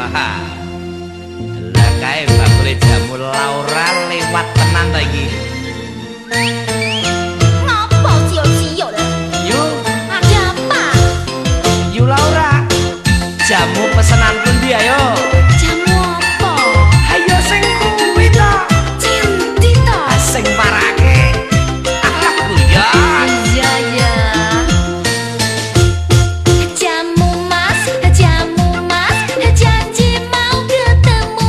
Wah, lah kae bakule jamu Laura lewat tenan ta iki. Ngapa siok-siok lah? Yuk, Ada apa? yuk Laura. Jamu pesenanku ndi ayo? Jamu apa? Ayo sing kuwi ta. Cinti to. Sing parake. Aku ya. Iya ya. Jamu mas, janji mau ketemu.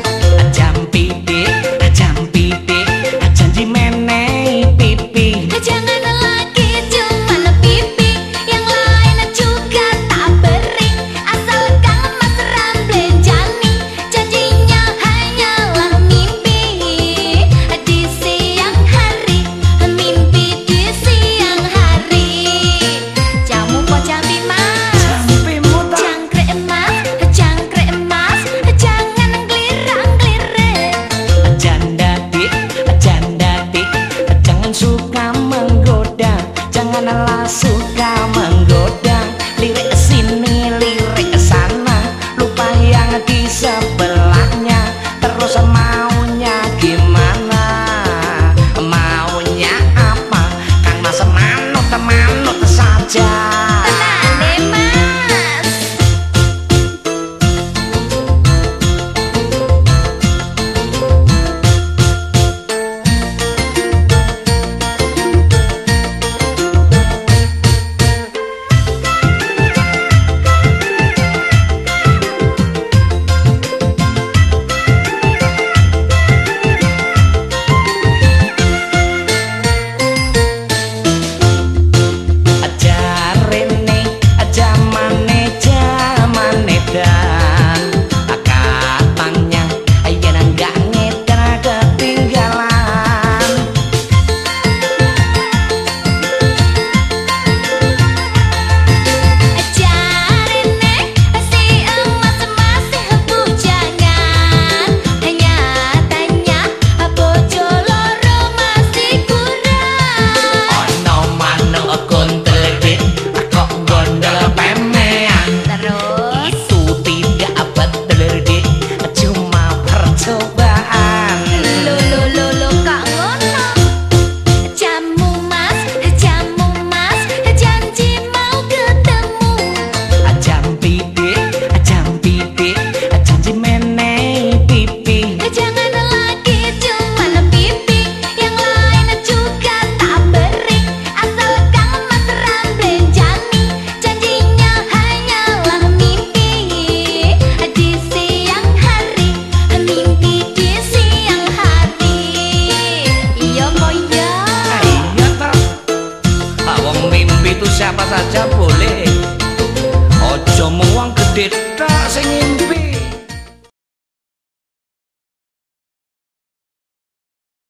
Jam pipi, janji menehi pipi. Jangan lagi cuma pipi, yang lain juga tak beri. Asalkan mas ramblejani, janjinya hanyalah mimpi. Di siang hari, mimpi di siang hari. Jamu po jambi mas, Jampimu ta. jangkrik emas, jangan ngelirang-ngelirang. Janda dik, jangan suka menggoda, janganlah suka